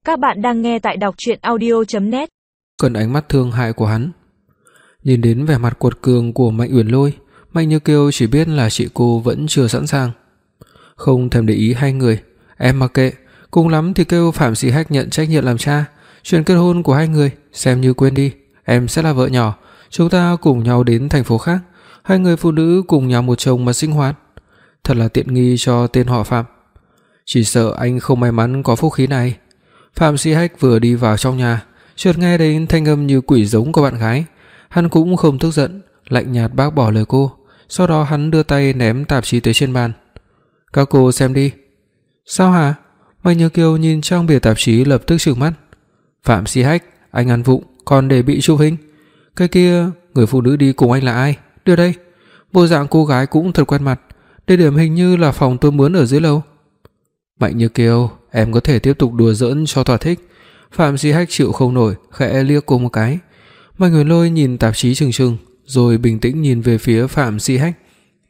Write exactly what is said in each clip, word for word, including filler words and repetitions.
Các bạn đang nghe tại đọc truyện audio chấm net. Cần ánh mắt thương hại của hắn. Nhìn đến vẻ mặt cuột cường của Mạnh Uyển Lôi, Mạnh Như Kiều chỉ biết là chị cô vẫn chưa sẵn sàng. Không thèm để ý hai người, em mặc kệ, cùng lắm thì kêu Phạm Sĩ Hách nhận trách nhiệm làm cha, chuyện kết hôn của hai người xem như quên đi, em sẽ là vợ nhỏ, chúng ta cùng nhau đến thành phố khác, hai người phụ nữ cùng nhau một chồng mà sinh hoạt. Thật là tiện nghi cho tên họ Phạm. Chỉ sợ anh không may mắn có phúc khí này. Phạm Sĩ Hách vừa đi vào trong nhà, chợt nghe đến thanh âm như quỷ giống của bạn gái. Hắn cũng không tức giận, lạnh nhạt bác bỏ lời cô. Sau đó hắn đưa tay ném tạp chí tới trên bàn. Các cô xem đi. Sao hả? Mạnh Như Kiều nhìn trang bìa tạp chí lập tức trừng mắt. Phạm Sĩ Hách, anh ăn vụng còn để bị chụp hình. Cái kia, người phụ nữ đi cùng anh là ai? Đưa đây. Bộ dạng cô gái cũng thật quen mặt. Địa điểm hình như là phòng tôi mướn ở dưới lầu. Mạnh Như Kiều, em có thể tiếp tục đùa giỡn cho thỏa thích. Phạm Sĩ Hách chịu không nổi, khẽ liếc cô một cái. Mạnh Uyển Lôi nhìn tạp chí chừng chừng, rồi bình tĩnh nhìn về phía Phạm Sĩ Hách.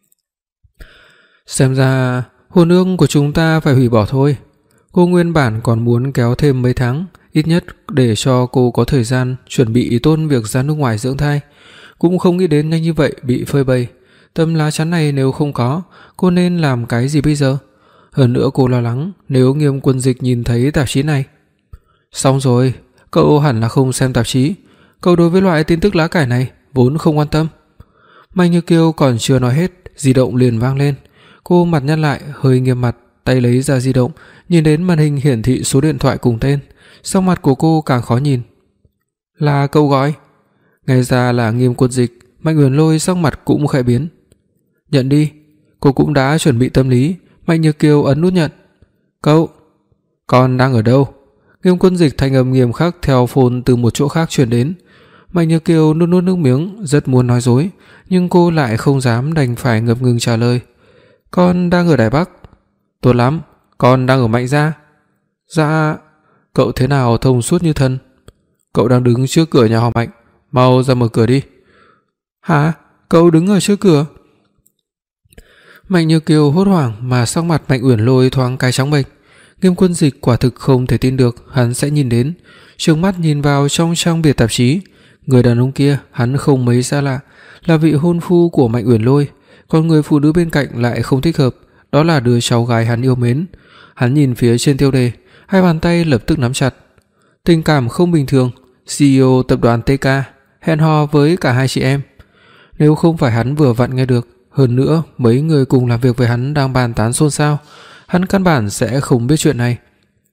Xem ra hôn ước của chúng ta phải hủy bỏ thôi. Cô nguyên bản còn muốn kéo thêm mấy tháng, ít nhất để cho cô có thời gian chuẩn bị tốt việc ra nước ngoài dưỡng thai. Cũng không nghĩ đến nhanh như vậy bị phơi bày. Tấm lá chắn này nếu không có, cô nên làm cái gì bây giờ? Hơn nữa cô lo lắng nếu Nghiêm Quân Dịch nhìn thấy tạp chí này. Xong rồi, cậu hẳn là không xem tạp chí. Cậu đối với loại tin tức lá cải này vốn không quan tâm. Mạnh Như Kiều còn chưa nói hết, di động liền vang lên. Cô mặt nhăn lại, hơi nghiêm mặt, tay lấy ra di động, nhìn đến màn hình hiển thị số điện thoại cùng tên, sắc mặt của cô càng khó nhìn. Là cậu gọi? Nghe ra là Nghiêm Quân Dịch, Mạnh Uyển Lôi sắc mặt cũng khẽ biến. Nhận đi. Cô cũng đã chuẩn bị tâm lý. Mạnh Như Kiều ấn nút nhận. Cậu, con đang ở đâu? Nghiêm Quân Dịch thanh âm nghiêm khắc theo phone từ một chỗ khác truyền đến. Mạnh Như Kiều nuốt nuốt nước miếng, rất muốn nói dối, nhưng cô lại không dám, đành phải ngập ngừng trả lời. Con đang ở Đài Bắc. Tốt lắm, con đang ở Mạnh gia. Dạ. Cậu thế nào thông suốt như thần? Cậu đang đứng trước cửa nhà họ Mạnh, mau ra mở cửa đi. Hả? Cậu đứng ở trước cửa? Mạnh Như Kiều hốt hoảng mà sắc mặt Mạnh Uyển Lôi thoáng cái trắng bệch. Nghiêm Quân Dịch quả thực không thể tin được hắn sẽ nhìn đến, trừng mắt nhìn vào trong trang bìa tạp chí. Người đàn ông kia hắn không mấy xa lạ, là vị hôn phu của Mạnh Uyển Lôi, còn người phụ nữ bên cạnh lại không thích hợp, đó là đứa cháu gái hắn yêu mến. Hắn nhìn phía trên tiêu đề, hai bàn tay lập tức nắm chặt. Tình cảm không bình thường, xê e ô tập đoàn tê ca hẹn hò với cả hai chị em. Nếu không phải hắn vừa vặn nghe được, hơn nữa mấy người cùng làm việc với hắn đang bàn tán xôn xao, hắn căn bản sẽ không biết chuyện này.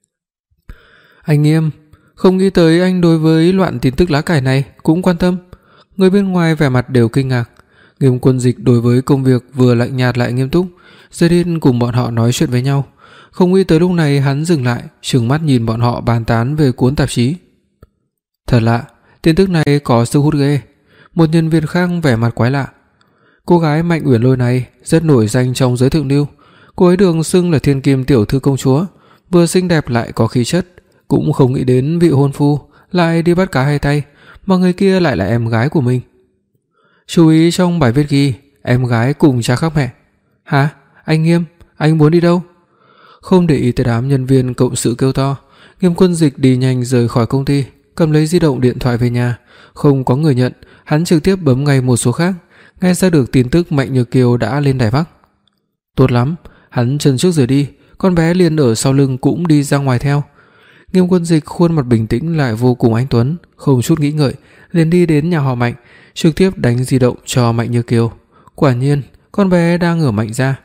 Anh Nghiêm, không nghĩ tới anh đối với loạn tin tức lá cải này cũng quan tâm. Người bên ngoài vẻ mặt đều kinh ngạc. Nghiêm Quân Dịch đối với công việc vừa lạnh nhạt lại nghiêm túc, dây điên cùng bọn họ nói chuyện với nhau. Không nghĩ tới lúc này hắn dừng lại, trừng mắt nhìn bọn họ bàn tán về cuốn tạp chí. Thật lạ, tin tức này có sức hút ghê. Một nhân viên khác vẻ mặt quái lạ. Cô gái Mạnh Uyển Lôi này rất nổi danh trong giới thượng lưu. Cô ấy được xưng là thiên kim tiểu thư công chúa, vừa xinh đẹp lại có khí chất. Cũng không nghĩ đến vị hôn phu lại đi bắt cá hai tay, mà người kia lại là em gái của mình. Chú ý trong bài viết ghi em gái cùng cha khác mẹ. Hả? Anh Nghiêm, anh muốn đi đâu? Không để ý tới đám nhân viên cộng sự kêu to, Nghiêm Quân Dịch đi nhanh rời khỏi công ty, cầm lấy di động điện thoại về nhà. Không có người nhận, hắn trực tiếp bấm ngay một số khác. Nghe ra được tin tức Mạnh Như Kiều đã lên Đài Bắc. Tốt lắm, hắn chân trước rời đi, con bé liền ở sau lưng cũng đi ra ngoài theo. Nghiêm Quân Dịch khuôn mặt bình tĩnh lại vô cùng anh tuấn, không chút nghĩ ngợi liền đi đến nhà họ Mạnh, trực tiếp đánh di động cho Mạnh Như Kiều. Quả nhiên, con bé đang ở Mạnh gia.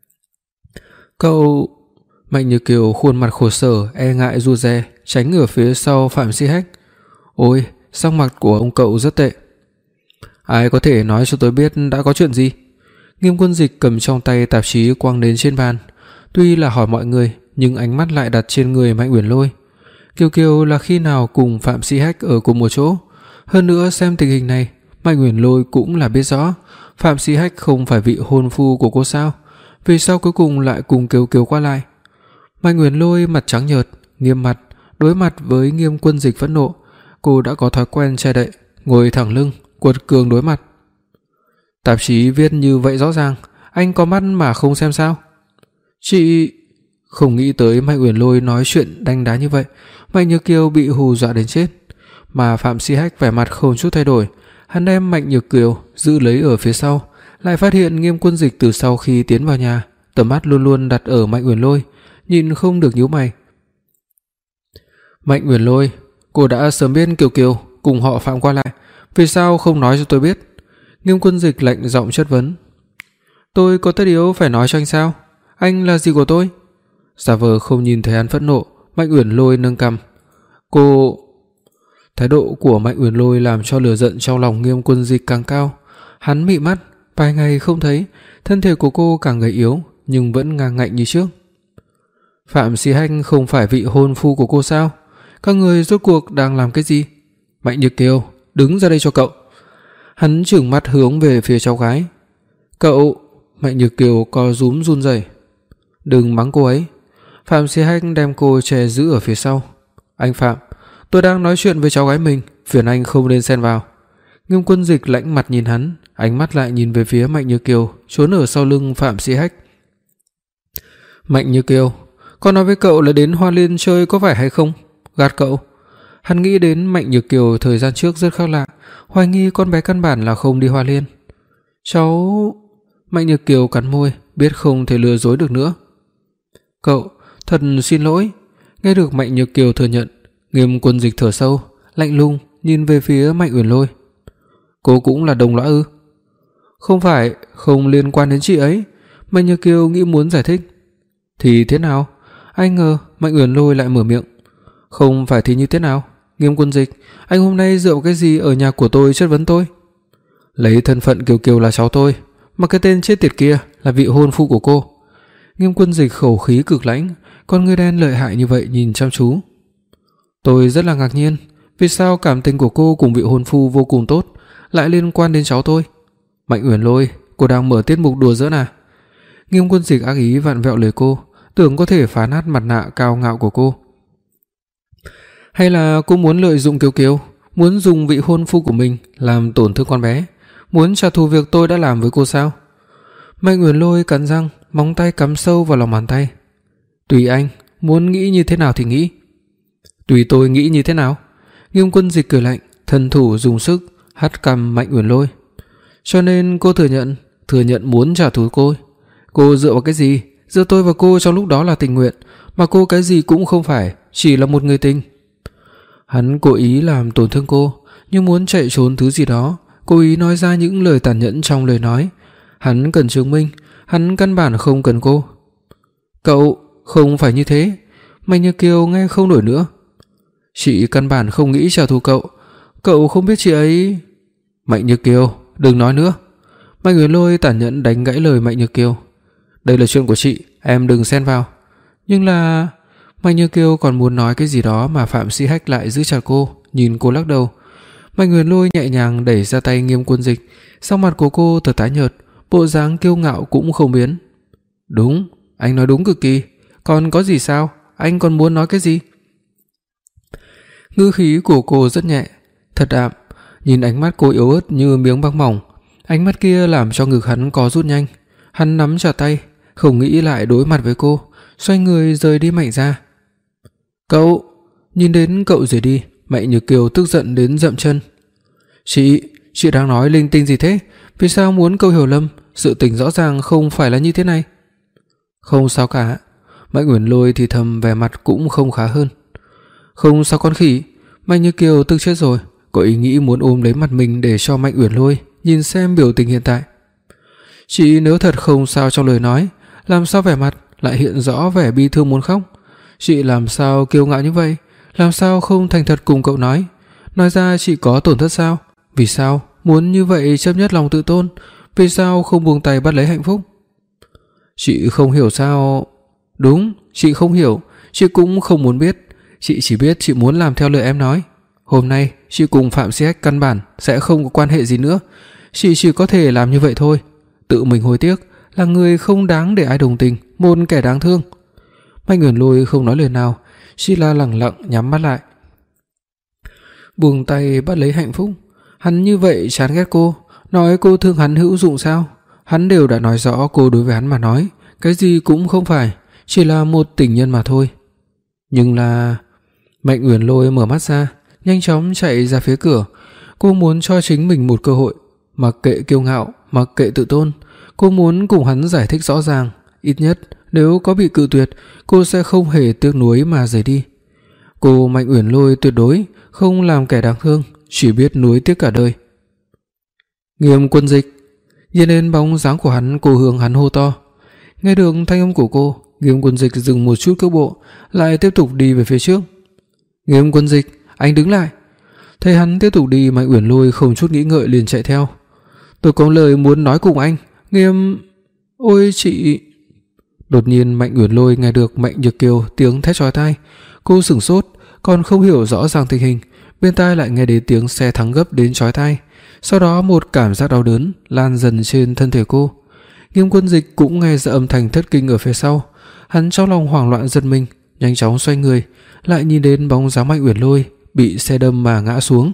Cậu... Mạnh Như Kiều khuôn mặt khổ sở, e ngại rụt rè, tránh ở phía sau Phạm Sĩ Hách. Ôi, sắc mặt của ông cậu rất tệ. Ai có thể nói cho tôi biết đã có chuyện gì? Nghiêm Quân Dịch cầm trong tay tạp chí quăng đến trên bàn. Tuy là hỏi mọi người, nhưng ánh mắt lại đặt trên người Mạnh Uyển Lôi. Kiều Kiều là khi nào cùng Phạm Sĩ Hách ở cùng một chỗ? Hơn nữa xem tình hình này, Mạnh Uyển Lôi cũng là biết rõ Phạm Sĩ Hách không phải vị hôn phu của cô sao? Vì sao cuối cùng lại cùng Kiều Kiều qua lại? Mạnh Uyển Lôi mặt trắng nhợt, nghiêm mặt, đối mặt với Nghiêm Quân Dịch phẫn nộ. Cô đã có thói quen che đậy, ngồi thẳng lưng, quật cường đối mặt. Tạp chí viết như vậy rõ ràng, anh có mắt mà không xem sao? Chị... Không nghĩ tới Mạnh Uyển Lôi nói chuyện đanh đá như vậy, Mạnh Nhược Kiều bị hù dọa đến chết, mà Phạm Si Hách vẻ mặt không chút thay đổi, hắn đem Mạnh Nhược Kiều giữ lấy ở phía sau, lại phát hiện Nghiêm Quân Dịch từ sau khi tiến vào nhà, tầm mắt luôn luôn đặt ở Mạnh Uyển Lôi, nhìn không được nhíu mày. Mạnh Uyển Lôi, cô đã sớm biết Kiều Kiều cùng họ Phạm qua lại, vì sao không nói cho tôi biết? Nghiêm Quân Dịch lạnh giọng chất vấn. Tôi có tất yếu phải nói cho anh sao? Anh là gì của tôi? Giả vờ không nhìn thấy hắn phẫn nộ, Mạnh Uyển Lôi nâng cằm. Cô... Thái độ của Mạnh Uyển Lôi làm cho lửa giận trong lòng Nghiêm Quân Dịch càng cao. Hắn mị mắt, vài ngày không thấy, thân thể của cô càng gầy yếu nhưng vẫn ngang ngạnh như trước. Phạm Si Hách không phải vị hôn phu của cô sao? Các người rốt cuộc đang làm cái gì? Mạnh Nhược Kiều, đứng ra đây cho cậu. Hắn trừng mắt hướng về phía cháu gái. Cậu... Mạnh Nhược Kiều co rúm run rẩy. Đừng mắng cô ấy. Phạm Si Hách đem cô che giữ ở phía sau. Anh Phạm, tôi đang nói chuyện với cháu gái mình, phiền anh không nên xen vào. Nghiêm Quân Dịch lạnh mặt nhìn hắn, ánh mắt lại nhìn về phía Mạnh Nhược Kiều trốn ở sau lưng Phạm Si Hách. Mạnh Nhược Kiều, con nói với cậu là đến Hoa Liên chơi có phải hay không? Gạt cậu. Hắn nghĩ đến Mạnh Nhược Kiều thời gian trước rất khác lạ, hoài nghi con bé căn bản là không đi Hoa Liên. Cháu... Mạnh Nhược Kiều cắn môi, biết không thể lừa dối được nữa. Cậu, thật xin lỗi. Nghe được Mạnh Nhược Kiều thừa nhận, Nghiêm Quân Dịch thở sâu, lạnh lùng nhìn về phía Mạnh Uyển Lôi. Cô cũng là đồng lõa ư? Không phải, không liên quan đến chị ấy. Mạnh Nhược Kiều nghĩ muốn giải thích. Thì thế nào? Ai ngờ Mạnh Uyển Lôi lại mở miệng. Không phải thì như thế nào? Nghiêm Quân Dịch, anh hôm nay dựa vào cái gì ở nhà của tôi chất vấn tôi? Lấy thân phận Kiều Kiều là cháu tôi, mà cái tên chết tiệt kia là vị hôn phu của cô. Nghiêm Quân Dịch khẩu khí cực lãnh, con người đen lợi hại như vậy nhìn chăm chú. Tôi rất là ngạc nhiên, vì sao cảm tình của cô cùng vị hôn phu vô cùng tốt lại liên quan đến cháu tôi? Mạnh Uyển Lôi, cô đang mở tiết mục đùa giỡn à? Nghiêm Quân Dịch ác ý vặn vẹo lời cô, tưởng có thể phá nát mặt nạ cao ngạo của cô. Hay là cô muốn lợi dụng Kiều Kiều, muốn dùng vị hôn phu của mình làm tổn thương con bé, muốn trả thù việc tôi đã làm với cô sao? Mạnh Uyển Lôi cắn răng, móng tay cắm sâu vào lòng bàn tay. Tùy anh, muốn nghĩ như thế nào thì nghĩ. Tùy tôi nghĩ như thế nào? Nghiêm Quân Dịch cười lạnh, thân thủ dùng sức hất cằm Mạnh Uyển Lôi. Cho nên cô thừa nhận, thừa nhận muốn trả thù cô. Cô dựa vào cái gì? Giữa tôi và cô trong lúc đó là tình nguyện, mà cô cái gì cũng không phải, chỉ là một người tình. Hắn cố ý làm tổn thương cô, như muốn chạy trốn thứ gì đó, cố ý nói ra những lời tàn nhẫn trong lời nói. Hắn cần chứng minh, hắn căn bản không cần cô. Cậu, không phải như thế. Mạnh Nhược Kiều nghe không nổi nữa. Chị căn bản không nghĩ trả thù cậu. Cậu không biết chị ấy... Mạnh Nhược Kiều, đừng nói nữa. Mạnh Uyển Lôi tàn nhẫn đánh gãy lời Mạnh Nhược Kiều. Đây là chuyện của chị, em đừng xen vào. Nhưng là... Mạnh Nhược Kiều còn muốn nói cái gì đó mà Phạm Si Hách lại giữ chặt cô, nhìn cô lắc đầu. Mạnh Uyển Lôi nhẹ nhàng đẩy ra tay Nghiêm Quân Dịch, sắc mặt của cô thật tái nhợt, bộ dáng kiêu ngạo cũng không biến. Đúng, anh nói đúng cực kỳ. Còn có gì sao? Anh còn muốn nói cái gì? Ngữ khí của cô rất nhẹ, thật đạm, nhìn ánh mắt cô yếu ớt như miếng băng mỏng. Ánh mắt kia làm cho ngực hắn co rút nhanh. Hắn nắm chặt tay, không nghĩ lại đối mặt với cô, xoay người rời đi Mạnh ra. Cậu, nhìn đến cậu rời đi, Mạnh Nhược Kiều tức giận đến dậm chân. Chị, chị đang nói linh tinh gì thế? Vì sao muốn câu hiểu lầm? Sự tình rõ ràng không phải là như thế này. Không sao cả. Mạnh Uyển Lôi thì thầm, vẻ mặt cũng không khá hơn. Không sao con khỉ. Mạnh Nhược Kiều tức chết rồi, có ý nghĩ muốn ôm lấy mặt mình để cho Mạnh Uyển Lôi nhìn xem biểu tình hiện tại. Chị nếu thật không sao trong lời nói, làm sao vẻ mặt lại hiện rõ vẻ bi thương muốn khóc? Chị làm sao kiêu ngạo như vậy? Làm sao không thành thật cùng cậu nói? Nói ra chị có tổn thất sao? Vì sao muốn như vậy chấp nhất lòng tự tôn? Vì sao không buông tay bắt lấy hạnh phúc? Chị không hiểu sao? Đúng, chị không hiểu. Chị cũng không muốn biết. Chị chỉ biết chị muốn làm theo lời em nói. Hôm nay chị cùng Phạm Si Hách căn bản sẽ không có quan hệ gì nữa. Chị chỉ có thể làm như vậy thôi. Tự mình hối tiếc, là người không đáng để ai đồng tình, một kẻ đáng thương. Mạnh Uyển Lôi không nói lời nào, chỉ là lẳng lặng nhắm mắt lại. Buông tay bắt lấy hạnh phúc. Hắn như vậy chán ghét cô, nói cô thương hắn hữu dụng sao? Hắn đều đã nói rõ cô đối với hắn mà nói, cái gì cũng không phải, chỉ là một tình nhân mà thôi. Nhưng là... Mạnh Uyển Lôi mở mắt ra, nhanh chóng chạy ra phía cửa. Cô muốn cho chính mình một cơ hội, mặc kệ kiêu ngạo, mặc kệ tự tôn, cô muốn cùng hắn giải thích rõ ràng, ít nhất nếu có bị cự tuyệt, cô sẽ không hề tiếc nuối mà rời đi. Cô Mạnh Uyển Lôi tuyệt đối không làm kẻ đáng thương, chỉ biết nuối tiếc cả đời. Nghiêm Quân Dịch. Nhìn lên bóng dáng của hắn, cô hướng hắn hô to. Nghe được thanh âm của cô, Nghiêm Quân Dịch dừng một chút cước bộ, lại tiếp tục đi về phía trước. Nghiêm Quân Dịch, anh đứng lại. Thấy hắn tiếp tục đi, Mạnh Uyển Lôi không chút nghĩ ngợi liền chạy theo. Tôi có lời muốn nói cùng anh. Nghiêm... Ôi chị... Đột nhiên Mạnh Uyển Lôi nghe được Mạnh Nhược Kiều tiếng thét chói tai. Cô sửng sốt, còn không hiểu rõ ràng tình hình, bên tai lại nghe đến tiếng xe thắng gấp đến chói tai. Sau đó một cảm giác đau đớn lan dần trên thân thể cô. Nghiêm Quân Dịch cũng nghe ra âm thanh thất kinh ở phía sau. Hắn trong lòng hoảng loạn giật mình, nhanh chóng xoay người, lại nhìn đến bóng dáng Mạnh Uyển Lôi bị xe đâm mà ngã xuống.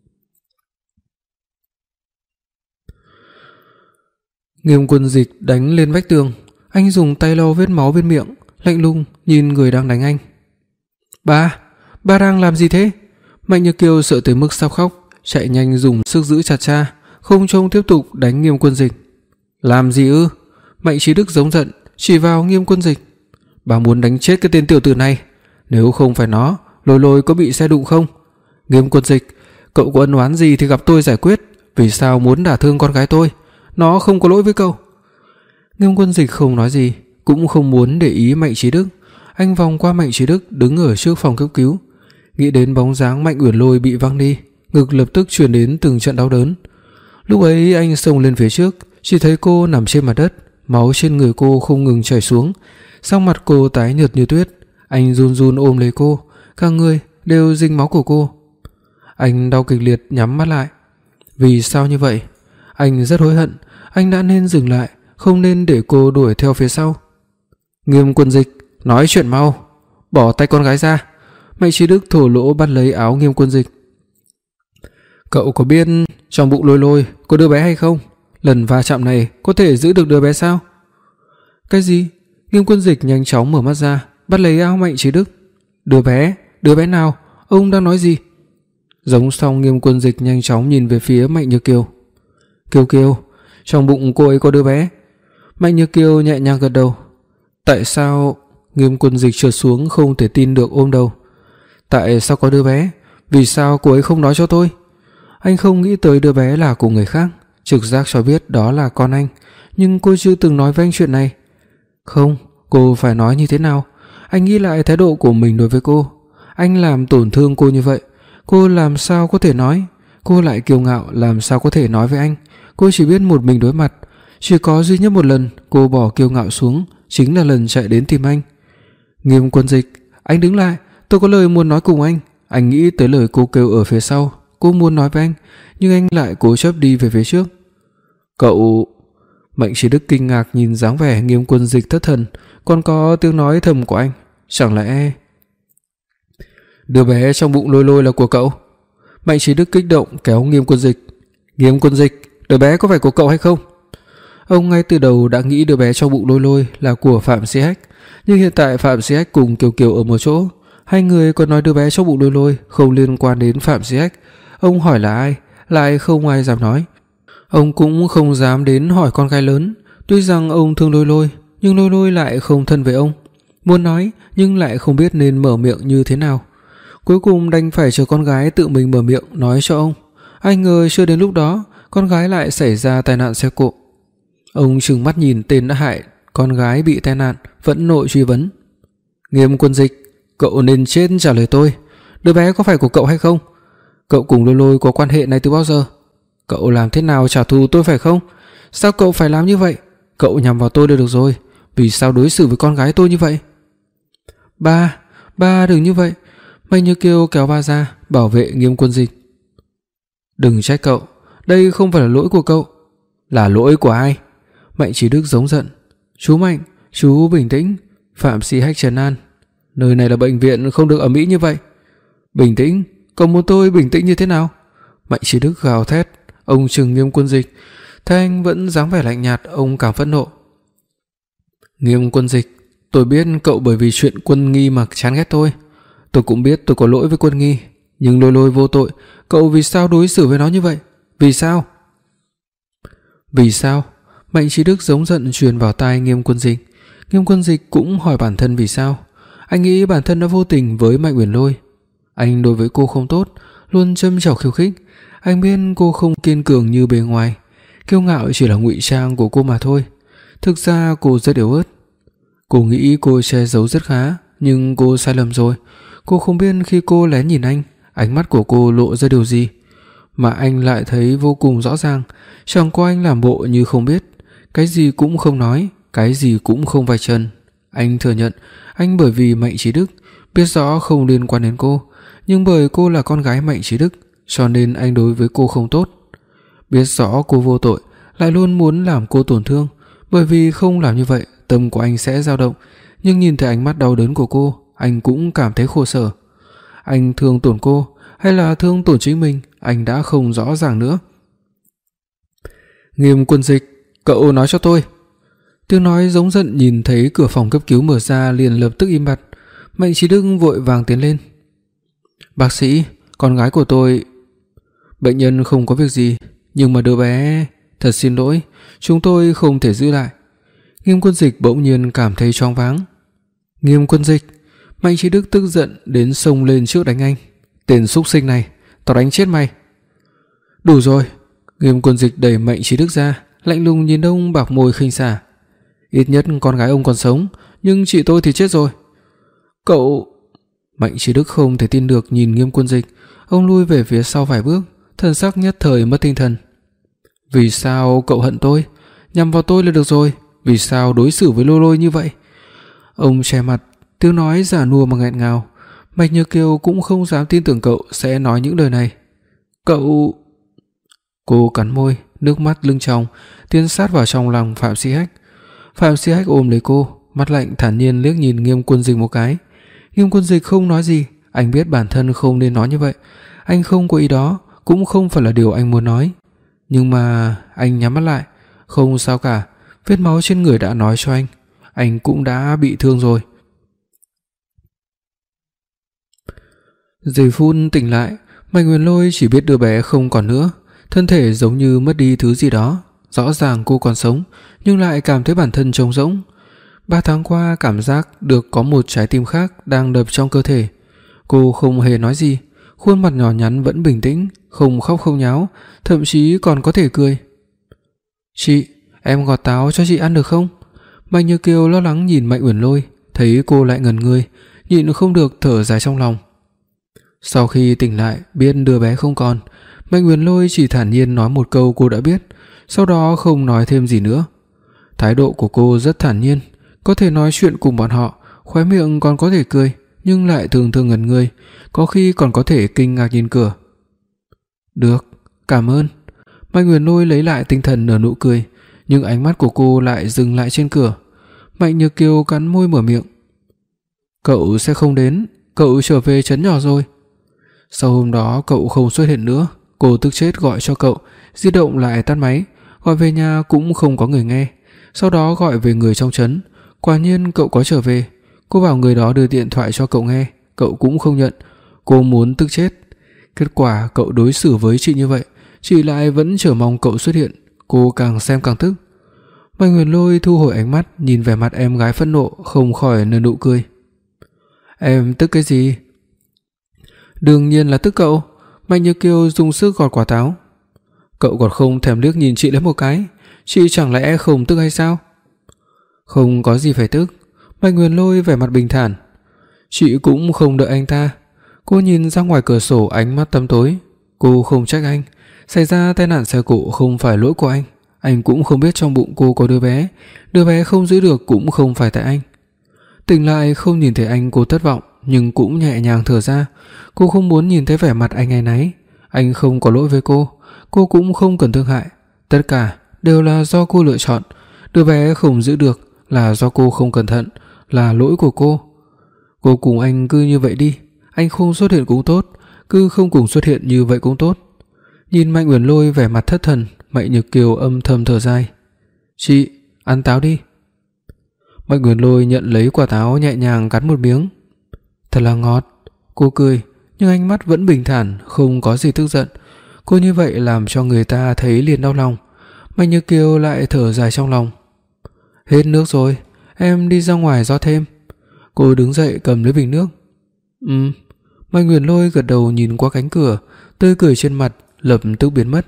Nghiêm Quân Dịch đánh lên vách tường, anh dùng tay lau vết máu bên miệng, lạnh lùng nhìn người đang đánh anh. "Ba, ba đang làm gì thế?" Mạnh Nhược Kiều sợ tới mức sắp khóc, chạy nhanh dùng sức giữ chặt cha, không trông tiếp tục đánh Nghiêm Quân Dịch. "Làm gì ư?" Mạnh Chí Đức giống giận, chỉ vào Nghiêm Quân Dịch. "Bà muốn đánh chết cái tên tiểu tử này, nếu không phải nó, Lôi Lôi có bị xe đụng không? Nghiêm Quân Dịch, cậu có ân oán gì thì gặp tôi giải quyết, vì sao muốn đả thương con gái tôi? Nó không có lỗi với cậu." Nghiêm Quân Dịch không nói gì, cũng không muốn để ý Mạnh Chí Đức. Anh vòng qua Mạnh Chí Đức đứng ở trước phòng cấp cứu, nghĩ đến bóng dáng Mạnh Uyển Lôi bị văng đi, ngực lập tức truyền đến từng trận đau đớn. Lúc ấy anh xông lên phía trước, chỉ thấy cô nằm trên mặt đất, máu trên người cô không ngừng chảy xuống, sắc mặt cô tái nhợt như tuyết. Anh run run ôm lấy cô, cả người đều dính máu của cô. Anh đau kịch liệt nhắm mắt lại. Vì sao như vậy? Anh rất hối hận, anh đã nên dừng lại, không nên để cô đuổi theo phía sau. Nghiêm Quân Dịch, nói chuyện mau, bỏ tay con gái ra. Mạnh Chí Đức thổ lỗ bắt lấy áo Nghiêm Quân Dịch. Cậu có biết trong bụng Lôi Lôi có đứa bé hay không? Lần va chạm này có thể giữ được đứa bé sao? Cái gì? Nghiêm Quân Dịch nhanh chóng mở mắt ra, bắt lấy áo Mạnh Chí Đức. Đứa bé? Đứa bé nào? Ông đang nói gì? Giống xong, Nghiêm Quân Dịch nhanh chóng nhìn về phía Mạnh Nhược Kiều. Kiều Kiều, trong bụng cô ấy có đứa bé. Mạnh Nhược Kiều nhẹ nhàng gật đầu. Tại sao? Nghiêm Quân Dịch trượt xuống không thể tin được ôm đầu. Tại sao có đứa bé? Vì sao cô ấy không nói cho tôi? Anh không nghĩ tới đứa bé là của người khác, trực giác cho biết đó là con anh, nhưng cô chưa từng nói với anh chuyện này. Không, cô phải nói như thế nào? Anh nghĩ lại thái độ của mình đối với cô. Anh làm tổn thương cô như vậy, cô làm sao có thể nói? Cô lại kiêu ngạo, làm sao có thể nói với anh? Cô chỉ biết một mình đối mặt. Chỉ có duy nhất một lần cô bỏ kiêu ngạo xuống, chính là lần chạy đến tìm anh. Nghiêm Quân Dịch, anh đứng lại, tôi có lời muốn nói cùng anh. Anh nghĩ tới lời cô kêu ở phía sau, cô muốn nói với anh, nhưng anh lại cố chấp đi về phía trước. Cậu... Mạnh Chí Đức kinh ngạc nhìn dáng vẻ Nghiêm Quân Dịch thất thần, còn có tiếng nói thầm của anh. Chẳng lẽ... Đứa bé trong bụng Lôi Lôi là của cậu? Mạnh Chí Đức kích động kéo Nghiêm Quân Dịch. Nghiêm Quân Dịch, đứa bé có phải của cậu hay không? Ông ngay từ đầu đã nghĩ đứa bé trong bụng Lôi Lôi là của Phạm Sĩ Hách, nhưng hiện tại Phạm Sĩ Hách cùng Kiều Kiều ở một chỗ, hai người còn nói đứa bé trong bụng Lôi Lôi không liên quan đến Phạm Sĩ Hách. Ông hỏi là ai, lại không ai dám nói. Ông cũng không dám đến hỏi con gái lớn. Tuy rằng ông thương Lôi Lôi, nhưng Lôi Lôi lại không thân với ông. Muốn nói nhưng lại không biết nên mở miệng như thế nào. Cuối cùng đành phải chờ con gái tự mình mở miệng nói cho ông. Ai ngờ chưa đến lúc đó, con gái lại xảy ra tai nạn xe cộ. Ông trừng mắt nhìn tên đã hại con gái bị tai nạn, vẫn nộ truy vấn. Nghiêm Quân Dịch, cậu nên chết trả lời tôi. Đứa bé có phải của cậu hay không? Cậu cùng Lôi Lôi có quan hệ này từ bao giờ? Cậu làm thế nào trả thù tôi phải không? Sao cậu phải làm như vậy? Cậu nhằm vào tôi được rồi, vì sao đối xử với con gái tôi như vậy? Ba, ba đừng như vậy. Mạnh Như Kiều kéo ba ra bảo vệ Nghiêm Quân Dịch. Đừng trách cậu, đây không phải là lỗi của cậu. Là lỗi của ai? Mạnh Chí Đức giống giận. Chú Mạnh, chú bình tĩnh. Phạm Sĩ Hách trấn an. Nơi này là bệnh viện, không được ầm ĩ như vậy. Bình tĩnh? Cậu muốn tôi bình tĩnh như thế nào? Mạnh Chí Đức gào thét. Ông trừng Nghiêm Quân Dịch. Thấy anh vẫn dáng vẻ lạnh nhạt, ông càng phẫn nộ. Nghiêm Quân Dịch, tôi biết cậu bởi vì chuyện Quân Nghi mà chán ghét tôi. Tôi cũng biết tôi có lỗi với Quân Nghi, nhưng Lôi Lôi vô tội, cậu vì sao đối xử với nó như vậy? Vì sao? Vì sao? Mạnh Chí Đức giống giận truyền vào tai Nghiêm Quân Dịch. Nghiêm Quân Dịch cũng hỏi bản thân vì sao. Anh nghĩ bản thân đã vô tình với Mạnh Uyển Lôi. Anh đối với cô không tốt, luôn châm chọc khiêu khích. Anh biết cô không kiên cường như bề ngoài, kiêu ngạo chỉ là ngụy trang của cô mà thôi. Thực ra cô rất yếu ớt. Cô nghĩ cô che giấu rất khá, nhưng cô sai lầm rồi. Cô không biết khi cô lén nhìn anh, ánh mắt của cô lộ ra điều gì, mà anh lại thấy vô cùng rõ ràng. Chẳng qua anh làm bộ như không biết, cái gì cũng không nói, cái gì cũng không vạch trần. Anh thừa nhận, anh bởi vì Mạnh Chí Đức, biết rõ không liên quan đến cô, nhưng bởi cô là con gái Mạnh Chí Đức, cho nên anh đối với cô không tốt. Biết rõ cô vô tội, lại luôn muốn làm cô tổn thương, bởi vì không làm như vậy, tâm của anh sẽ dao động. Nhưng nhìn thấy ánh mắt đau đớn của cô, anh cũng cảm thấy khổ sở. Anh thương tổn cô, hay là thương tổn chính mình, anh đã không rõ ràng nữa. Nghiêm Quân Dịch, cậu nói cho tôi. Tiếng nói giống giận nhìn thấy cửa phòng cấp cứu mở ra liền lập tức im bặt. Mạnh Chí Đức vội vàng tiến lên. Bác sĩ, con gái của tôi... Bệnh nhân không có việc gì, nhưng mà đứa bé... Thật xin lỗi, chúng tôi không thể giữ lại. Nghiêm Quân Dịch bỗng nhiên cảm thấy choáng váng. Nghiêm Quân Dịch, Mạnh Chí Đức tức giận đến xông lên trước đánh anh. Tên xúc sinh này, tao đánh chết mày. Đủ rồi. Nghiêm Quân Dịch đẩy Mạnh Chí Đức ra, lạnh lùng nhìn ông bạc môi khinh xả. Ít nhất con gái ông còn sống, nhưng chị tôi thì chết rồi. Cậu... Mạnh Chí Đức không thể tin được nhìn Nghiêm Quân Dịch. Ông lui về phía sau vài bước, thần sắc nhất thời mất tinh thần. Vì sao cậu hận tôi? Nhằm vào tôi là được rồi, vì sao đối xử với Lôi Lôi như vậy? Ông che mặt, tiếng nói già nua mà nghẹn ngào. Bạch Như Kiều cũng không dám tin tưởng cậu sẽ nói những lời này. Cậu... Cô cắn môi, nước mắt lưng tròng tiến sát vào trong lòng Phạm Sĩ Hách. Phạm Sĩ Hách ôm lấy cô, mắt lạnh thản nhiên liếc nhìn Nghiêm Quân Dịch một cái. Nghiêm Quân Dịch không nói gì, anh biết bản thân không nên nói như vậy. Anh không có ý đó, cũng không phải là điều anh muốn nói. Nhưng mà anh nhắm mắt lại. Không sao cả, vết máu trên người đã nói cho anh, anh cũng đã bị thương rồi. Giây phút tỉnh lại, Mạnh Uyển Lôi chỉ biết đứa bé không còn nữa, thân thể giống như mất đi thứ gì đó. Rõ ràng cô còn sống, nhưng lại cảm thấy bản thân trống rỗng. Ba tháng qua cảm giác được có một trái tim khác đang đập trong cơ thể. Cô không hề nói gì, khuôn mặt nhỏ nhắn vẫn bình tĩnh, không khóc không nháo, thậm chí còn có thể cười. Chị, em gọt táo cho chị ăn được không? Mạnh Như Kiều lo lắng nhìn Mạnh Uyển Lôi, thấy cô lại ngẩn người, nhịn không được thở dài trong lòng. Sau khi tỉnh lại biết đứa bé không còn, Mạnh Uyển Lôi chỉ thản nhiên nói một câu cô đã biết, sau đó không nói thêm gì nữa. Thái độ của cô rất thản nhiên, có thể nói chuyện cùng bọn họ, khóe miệng còn có thể cười, nhưng lại thường thường ngẩn người, có khi còn có thể kinh ngạc nhìn cửa. Được, cảm ơn. Mạnh Uyển Lôi lấy lại tinh thần nở nụ cười, nhưng ánh mắt của cô lại dừng lại trên cửa. Mạnh Như Kiều cắn môi mở miệng. Cậu sẽ không đến, cậu trở về trấn nhỏ rồi. Sau hôm đó cậu không xuất hiện nữa, cô tức chết gọi cho cậu, di động lại tắt máy, gọi về nhà cũng không có người nghe. Sau đó gọi về người trong trấn, quả nhiên cậu có trở về. Cô bảo người đó đưa điện thoại cho cậu nghe, cậu cũng không nhận. Cô muốn tức chết. Kết quả cậu đối xử với chị như vậy, chị lại vẫn chờ mong cậu xuất hiện. Cô càng xem càng tức. Mạnh Uyển Lôi thu hồi ánh mắt, nhìn vẻ mặt em gái phẫn nộ, không khỏi nở nụ cười. Em tức cái gì? Đương nhiên là tức cậu. Mạnh Như Kiều dùng sức gọt quả táo. Cậu còn không thèm liếc nhìn chị lấy một cái, chị chẳng lẽ không tức hay sao? Không có gì phải tức. Mạnh Uyển Lôi vẻ mặt bình thản. Chị cũng không đợi anh ta. Cô nhìn ra ngoài cửa sổ, ánh mắt tăm tối. Cô không trách anh, xảy ra tai nạn xe cộ không phải lỗi của anh. Anh cũng không biết trong bụng cô có đứa bé, đứa bé không giữ được cũng không phải tại anh. Tỉnh lại không nhìn thấy anh, cô thất vọng nhưng cũng nhẹ nhàng thở ra. Cô không muốn nhìn thấy vẻ mặt anh áy náy. Anh không có lỗi với cô, cô cũng không cần thương hại. Tất cả đều là do cô lựa chọn. Đứa bé không giữ được là do cô không cẩn thận, là lỗi của cô. Cô cùng anh cứ như vậy đi, anh không xuất hiện cũng tốt, cứ không cùng xuất hiện như vậy cũng tốt. Nhìn Mạnh Uyển Lôi vẻ mặt thất thần, Mạnh Như Kiều âm thầm thở dài. Chị, ăn táo đi. Mạnh Uyển Lôi nhận lấy quả táo nhẹ nhàng cắn một miếng. Thật là ngọt. Cô cười, nhưng ánh mắt vẫn bình thản, không có gì tức giận. Cô như vậy làm cho người ta thấy liền đau lòng. Mạnh Như Kiều lại thở dài trong lòng. Hết nước rồi, em đi ra ngoài rót thêm. Cô đứng dậy cầm lấy bình nước. Ừm. Mạnh Uyển Lôi gật đầu nhìn qua cánh cửa, tươi cười trên mặt lập tức biến mất.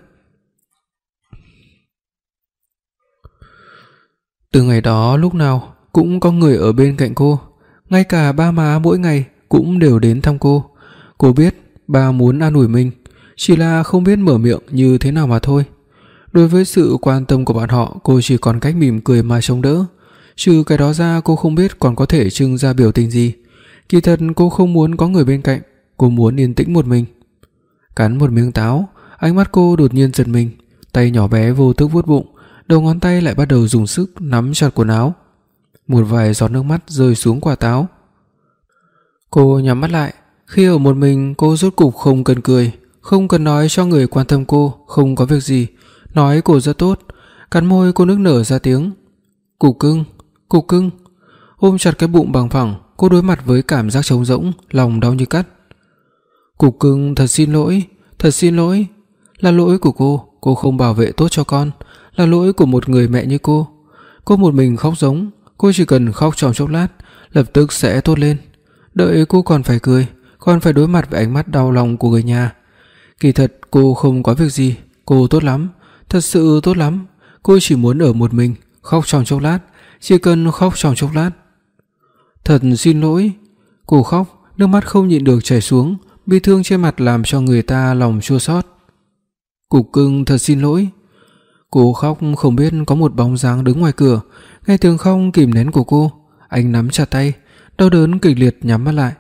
Từ ngày đó lúc nào cũng có người ở bên cạnh cô, ngay cả ba má mỗi ngày cũng đều đến thăm cô. Cô biết ba muốn an ủi mình, chỉ là không biết mở miệng như thế nào mà thôi. Đối với sự quan tâm của bọn họ, cô chỉ còn cách mỉm cười mà chống đỡ. Trừ cái đó ra, cô không biết còn có thể trưng ra biểu tình gì. Kỳ thật cô không muốn có người bên cạnh, cô muốn yên tĩnh một mình. Cắn một miếng táo, ánh mắt cô đột nhiên giật mình, tay nhỏ bé vô thức vuốt bụng, đầu ngón tay lại bắt đầu dùng sức nắm chặt quần áo. Một vài giọt nước mắt rơi xuống quả táo. Cô nhắm mắt lại, khi ở một mình cô rốt cục không cần cười, không cần nói cho người quan tâm cô không có việc gì, nói cô rất tốt. Cắn môi cô nức nở ra tiếng. Cục cưng, cục cưng. Ôm chặt cái bụng bằng phẳng, cô đối mặt với cảm giác trống rỗng, lòng đau như cắt. Cục cưng, thật xin lỗi, thật xin lỗi. Là lỗi của cô, cô không bảo vệ tốt cho con, là lỗi của một người mẹ như cô. Cô một mình khóc giống, cô chỉ cần khóc trong chốc lát, lập tức sẽ tốt lên. Đợi cô còn phải cười, còn phải đối mặt với ánh mắt đau lòng của người nhà. Kỳ thật cô không có việc gì, cô tốt lắm, thật sự tốt lắm. Cô chỉ muốn ở một mình, khóc trong chốc lát, chỉ cần khóc trong chốc lát. Thật xin lỗi. Cô khóc, nước mắt không nhịn được chảy xuống, bi thương trên mặt làm cho người ta lòng chua xót. Cục cưng, thật xin lỗi. Cô khóc không biết có một bóng dáng đứng ngoài cửa, nghe tiếng khóc kìm nén của cô, anh nắm chặt tay, đau đớn kịch liệt nhắm mắt lại.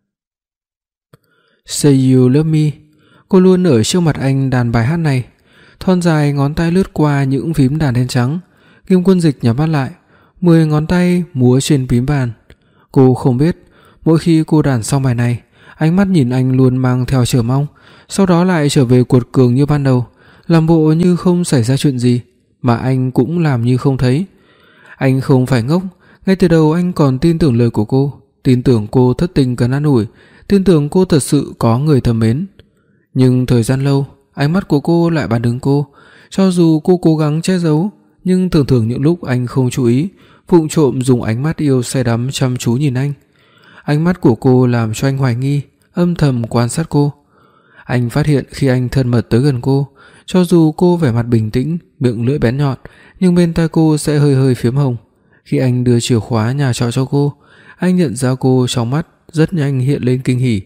Say You Love Me. Cô luôn ở trước mặt anh đàn bài hát này. Thon dài ngón tay lướt qua những phím đàn đen trắng. Kim Quân Dịch nhắm mắt lại, mười ngón tay múa trên phím bàn. Cô không biết, mỗi khi cô đàn xong bài này, ánh mắt nhìn anh luôn mang theo chờ mong, sau đó lại trở về cuột cường như ban đầu, làm bộ như không xảy ra chuyện gì, mà anh cũng làm như không thấy. Anh không phải ngốc, ngay từ đầu anh còn tin tưởng lời của cô, tin tưởng cô thất tình cần an ủi, tin tưởng cô thật sự có người thầm mến. Nhưng thời gian lâu, ánh mắt của cô lại bán đứng cô, cho dù cô cố gắng che giấu, nhưng thường thường những lúc anh không chú ý, vụng trộm dùng ánh mắt yêu say đắm chăm chú nhìn anh. Ánh mắt của cô làm cho anh hoài nghi, âm thầm quan sát cô. Anh phát hiện khi anh thân mật tới gần cô, cho dù cô vẻ mặt bình tĩnh, miệng lưỡi bén nhọn, nhưng bên tai cô sẽ hơi hơi phiếm hồng. Khi anh đưa chìa khóa nhà trọ cho cô, anh nhận ra cô trong mắt rất nhanh hiện lên kinh hỉ.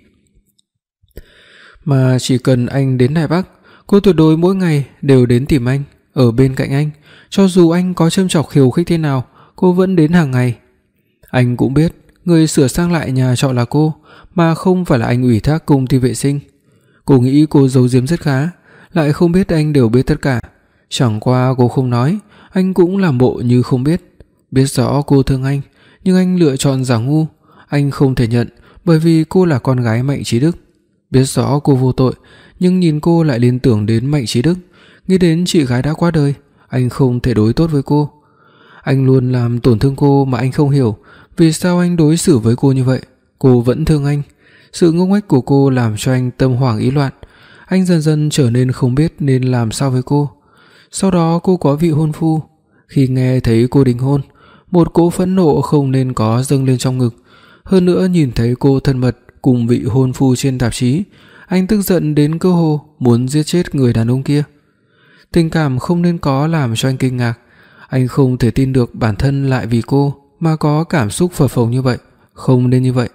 Mà chỉ cần anh đến Đài Bắc, cô tuyệt đối mỗi ngày đều đến tìm anh, ở bên cạnh anh, cho dù anh có châm chọc khiêu khích thế nào, cô vẫn đến hàng ngày. Anh cũng biết người sửa sang lại nhà trọ là cô, mà không phải là anh ủy thác công ty vệ sinh. Cô nghĩ cô giấu giếm rất khá, lại không biết anh đều biết tất cả. Chẳng qua cô không nói, anh cũng làm bộ như không biết. Biết rõ cô thương anh, nhưng anh lựa chọn giả ngu. Anh không thể nhận, bởi vì cô là con gái Mạnh Chí Đức. Biết rõ cô vô tội, nhưng nhìn cô lại liên tưởng đến Mạnh Chí Đức, nghĩ đến chị gái đã qua đời, anh không thể đối tốt với cô. Anh luôn làm tổn thương cô mà anh không hiểu vì sao anh đối xử với cô như vậy. Cô vẫn thương anh. Sự ngốc nghếch của cô làm cho anh tâm hoảng ý loạn. Anh dần dần trở nên không biết nên làm sao với cô. Sau đó cô có vị hôn phu. Khi nghe thấy cô đính hôn, một cỗ phẫn nộ không nên có dâng lên trong ngực. Hơn nữa nhìn thấy cô thân mật cùng vị hôn phu trên tạp chí, anh tức giận đến cơ hồ muốn giết chết người đàn ông kia. Tình cảm không nên có làm cho anh kinh ngạc. Anh không thể tin được bản thân lại vì cô mà có cảm xúc phập phồng như vậy. Không nên như vậy.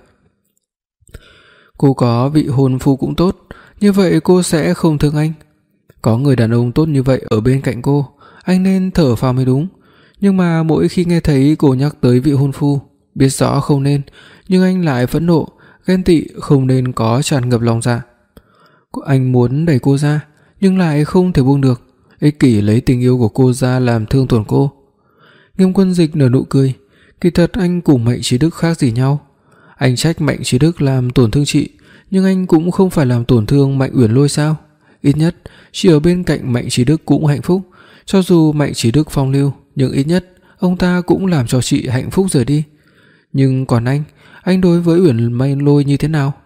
Cô có vị hôn phu cũng tốt, như vậy cô sẽ không thương anh. Có người đàn ông tốt như vậy ở bên cạnh cô, anh nên thở phào mới đúng. Nhưng mà mỗi khi nghe thấy cô nhắc tới vị hôn phu, biết rõ không nên, nhưng anh lại phẫn nộ, ghen tị không nên có tràn ngập lòng dạ. Anh muốn đẩy cô ra, nhưng lại không thể buông được, ích kỷ lấy tình yêu của cô ra làm thương tổn cô. Nghiêm Quân Dịch nở nụ cười. Kỳ thật anh cùng Mạnh Chí Đức khác gì nhau. Anh trách Mạnh Chí Đức làm tổn thương chị, nhưng anh cũng không phải làm tổn thương Mạnh Uyển Lôi sao? Ít nhất chị ở bên cạnh Mạnh Chí Đức cũng hạnh phúc. Cho dù Mạnh Chí Đức phong lưu, nhưng ít nhất ông ta cũng làm cho chị hạnh phúc rời đi. Nhưng còn anh, anh đối với Uyển Lôi như thế nào?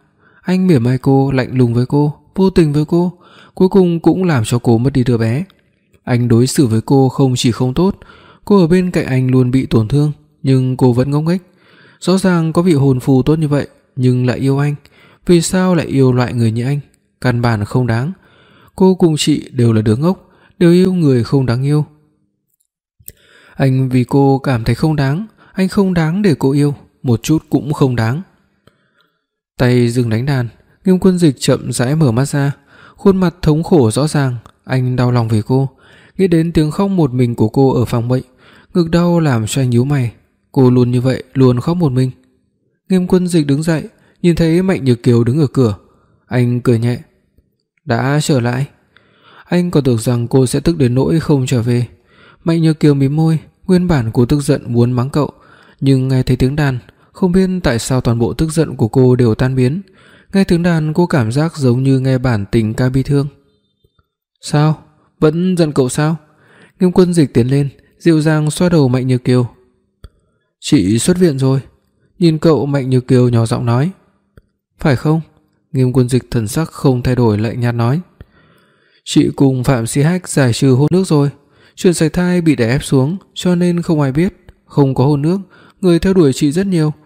Anh mỉa mai cô, lạnh lùng với cô, vô tình với cô, cuối cùng cũng làm cho cô mất đi đứa bé. Anh đối xử với cô không chỉ không tốt, cô ở bên cạnh anh luôn bị tổn thương, nhưng cô vẫn ngốc nghếch. Rõ ràng có vị hôn phu tốt như vậy, nhưng lại yêu anh. Vì sao lại yêu loại người như anh? Căn bản không đáng. Cô cùng chị đều là đứa ngốc, đều yêu người không đáng yêu. Anh vì cô cảm thấy không đáng, anh không đáng để cô yêu, một chút cũng không đáng. Tay dừng đánh đàn, Nghiêm Quân Dịch chậm rãi mở mắt ra, khuôn mặt thống khổ rõ ràng. Anh đau lòng vì cô, nghĩ đến tiếng khóc một mình của cô ở phòng bệnh, ngực đau làm cho anh nhíu mày. Cô luôn như vậy, luôn khóc một mình. Nghiêm Quân Dịch đứng dậy, nhìn thấy Mạnh Nhược Kiều đứng ở cửa, anh cười nhẹ. Đã trở lại. Anh còn tưởng rằng cô sẽ tức đến nỗi không trở về. Mạnh Nhược Kiều mím môi, nguyên bản cô tức giận muốn mắng cậu, nhưng nghe thấy tiếng đàn, không biết tại sao toàn bộ tức giận của cô đều tan biến. Nghe tiếng đàn cô cảm giác giống như nghe bản tình ca bi thương. Sao? Vẫn giận cậu sao? Nghiêm Quân Dịch tiến lên, dịu dàng xoa đầu Mạnh Nhược Kiều. Chị xuất viện rồi. Nhìn cậu, Mạnh Nhược Kiều nhỏ giọng nói. Phải không? Nghiêm Quân Dịch thần sắc không thay đổi, lạnh nhạt nói. Chị cùng Phạm Si Hách giải trừ hôn nước rồi. Chuyện sảy thai bị đè ép xuống, cho nên không ai biết. Không có hôn nước, người theo đuổi chị rất nhiều.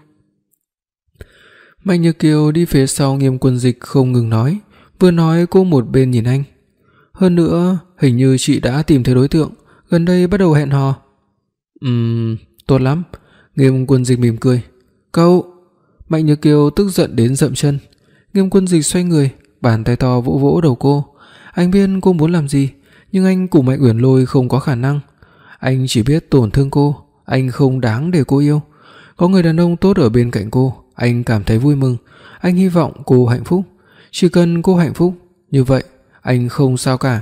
Mạnh Nhược Kiều đi phía sau Nghiêm Quân Dịch không ngừng nói, vừa nói cô một bên nhìn anh. Hơn nữa, hình như chị đã tìm thấy đối tượng, gần đây bắt đầu hẹn hò. Ừm, tốt lắm. Nghiêm Quân Dịch mỉm cười. Cậu! Mạnh Nhược Kiều tức giận đến dậm chân. Nghiêm Quân Dịch xoay người, bàn tay to vỗ vỗ đầu cô. Anh biết cô muốn làm gì, nhưng anh cùng Mạnh Uyển Lôi không có khả năng. Anh chỉ biết tổn thương cô, anh không đáng để cô yêu. Có người đàn ông tốt ở bên cạnh cô, anh cảm thấy vui mừng. Anh hy vọng cô hạnh phúc. Chỉ cần cô hạnh phúc, như vậy anh không sao cả.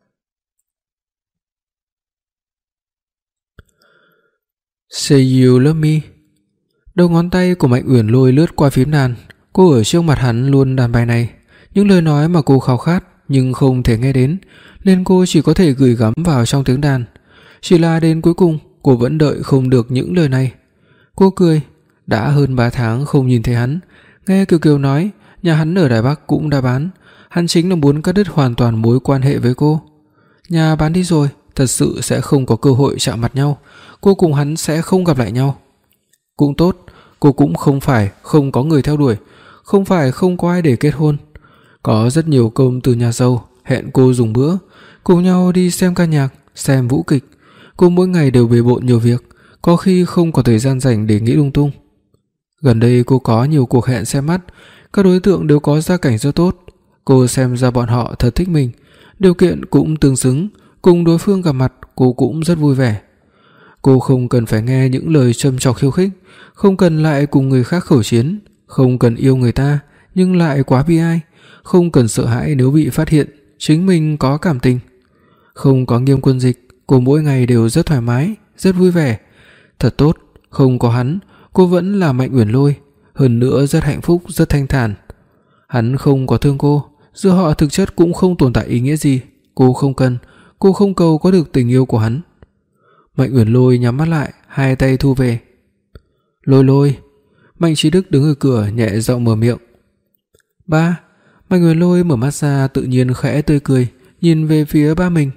Say You Love Me. Đầu ngón tay của Mạnh Uyển Lôi lướt qua phím đàn. Cô ở trước mặt hắn luôn đàn bài này, những lời nói mà cô khao khát nhưng không thể nghe đến, nên cô chỉ có thể gửi gắm vào trong tiếng đàn. Chỉ là đến cuối cùng cô vẫn đợi không được những lời này. Cô cười. Đã hơn ba tháng không nhìn thấy hắn, nghe Kiều Kiều nói nhà hắn ở Đài Bắc cũng đã bán. Hắn chính là muốn cắt đứt hoàn toàn mối quan hệ với cô. Nhà bán đi rồi, thật sự sẽ không có cơ hội chạm mặt nhau. Cô cùng hắn sẽ không gặp lại nhau. Cũng tốt, cô cũng không phải không có người theo đuổi, không phải không có ai để kết hôn. Có rất nhiều công từ nhà giàu hẹn cô dùng bữa, cùng nhau đi xem ca nhạc, xem vũ kịch. Cô mỗi ngày đều bề bộn nhiều việc, có khi không có thời gian rảnh để nghĩ lung tung. Gần đây cô có nhiều cuộc hẹn xem mắt, các đối tượng đều có gia cảnh rất tốt. Cô xem ra bọn họ thật thích mình, điều kiện cũng tương xứng, cùng đối phương gặp mặt cô cũng rất vui vẻ. Cô không cần phải nghe những lời châm chọc khiêu khích, không cần lại cùng người khác khẩu chiến, không cần yêu người ta nhưng lại quá bi ai, không cần sợ hãi nếu bị phát hiện chính mình có cảm tình. Không có Nghiêm Quân Dịch, cô mỗi ngày đều rất thoải mái, rất vui vẻ. Thật tốt, không có hắn, cô vẫn là Mạnh Uyển Lôi, hơn nữa rất hạnh phúc, rất thanh thản. Hắn không có thương cô, giữa họ thực chất cũng không tồn tại ý nghĩa gì. Cô không cần, cô không cầu có được tình yêu của hắn. Mạnh Uyển Lôi nhắm mắt lại, hai tay thu về. Lôi Lôi. Mạnh Chí Đức đứng ở cửa nhẹ giọng mở miệng. Ba. Mạnh Uyển Lôi mở mắt ra, tự nhiên khẽ tươi cười, nhìn về phía ba mình.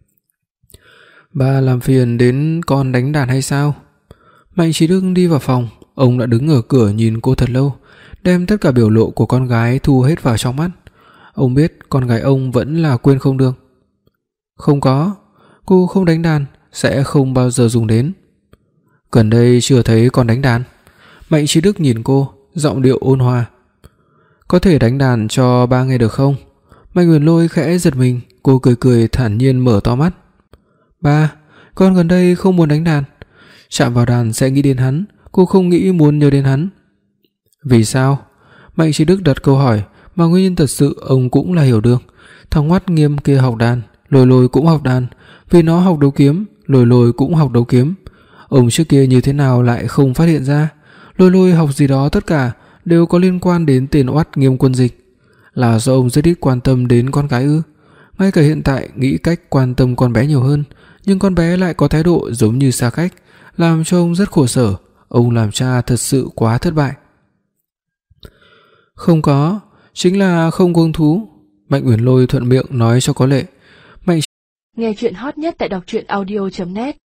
Ba làm phiền đến con đánh đàn hay sao? Mạnh Chí Đức đi vào phòng, ông đã đứng ở cửa nhìn cô thật lâu, đem tất cả biểu lộ của con gái thu hết vào trong mắt. Ông biết con gái ông vẫn là quên không được. Không có, cô không đánh đàn, sẽ không bao giờ dùng đến. Gần đây chưa thấy con đánh đàn. Mạnh Chí Đức nhìn cô, giọng điệu ôn hòa. Có thể đánh đàn cho ba nghe được không? Mạnh Uyển Lôi khẽ giật mình, cô cười cười thản nhiên mở to mắt. Ba, con gần đây không muốn đánh đàn. Chạm vào đàn sẽ nghĩ đến hắn, cô không nghĩ muốn nhớ đến hắn. Vì sao? Mạnh Chí Đức đặt câu hỏi mà nguyên nhân thật sự ông cũng là hiểu được. Thằng ngoắt Nghiêm kia học đàn, Lôi Lôi cũng học đàn, vì nó học đấu kiếm, Lôi Lôi cũng học đấu kiếm. Ông trước kia như thế nào lại không phát hiện ra? Lôi Lôi học gì đó tất cả đều có liên quan đến tên oắt Nghiêm Quân Dịch. Là do ông rất ít quan tâm đến con gái ư? Ngay cả hiện tại nghĩ cách quan tâm con bé nhiều hơn, nhưng con bé lại có thái độ giống như xa cách, làm cho ông rất khổ sở. Ông làm cha thật sự quá thất bại. Không có, Chính là không có hứng thú. Mạnh Uyển Lôi thuận miệng nói cho có lệ. Mạnh Nghe chuyện hot nhất tại đọc truyện audio chấm net